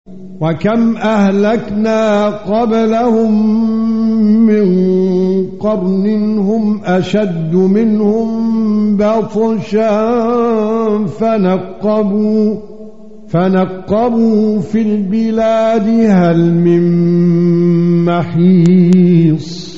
وكم أهلكنا قبلهم من قرن هم أشد منهم بطشا فنقبوا في البلاد هل من محيص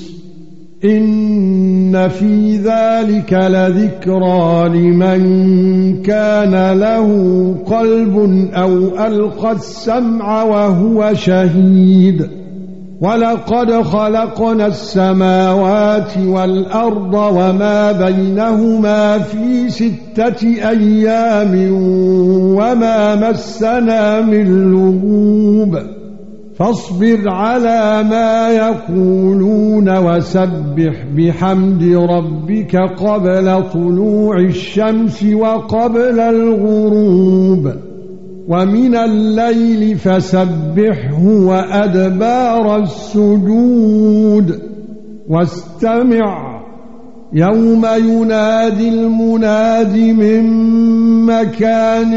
إن في ذلك لذكرى لمن كان له قلب أو ألقى السمع وهو شهيد ولقد خلقنا السماوات والأرض وما بينهما في 6 أيام وما مسنا من لغوب فاصبر على ما يقولون وسبح بحمد ربك قبل طلوع الشمس وقبل الغروب ومن الليل فسبحه وأدبار السجود واستمع يوم ينادي المناد من مكان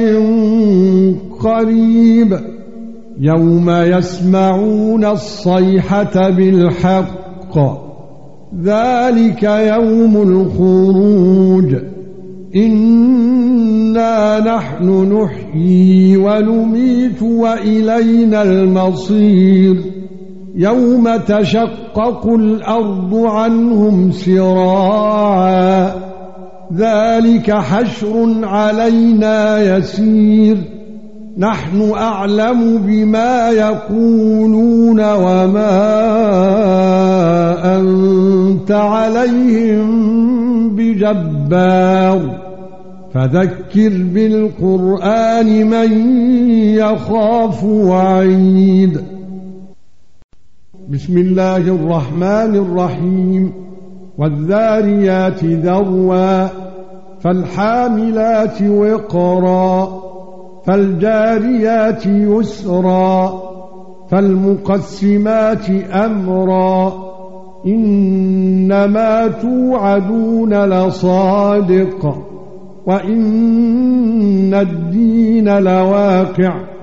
قريب يوم يسمعون الصيحة بالحق ذلك يوم الخروج إنا نحن نحيي ونميت وإلينا المصير يوم تشقق الأرض عنهم سراعا ذلك حشر علينا يسير نحن أعلم بما يقولون وما أنت عليهم بجبار فذكر بالقرآن من يخاف وعيد بسم الله الرحمن الرحيم والذاريات ذروا فالحاملات وقرا فالجاريات يسرا فالمقسمات أمرا إنما توعدون لصادق وإن الدين لواقع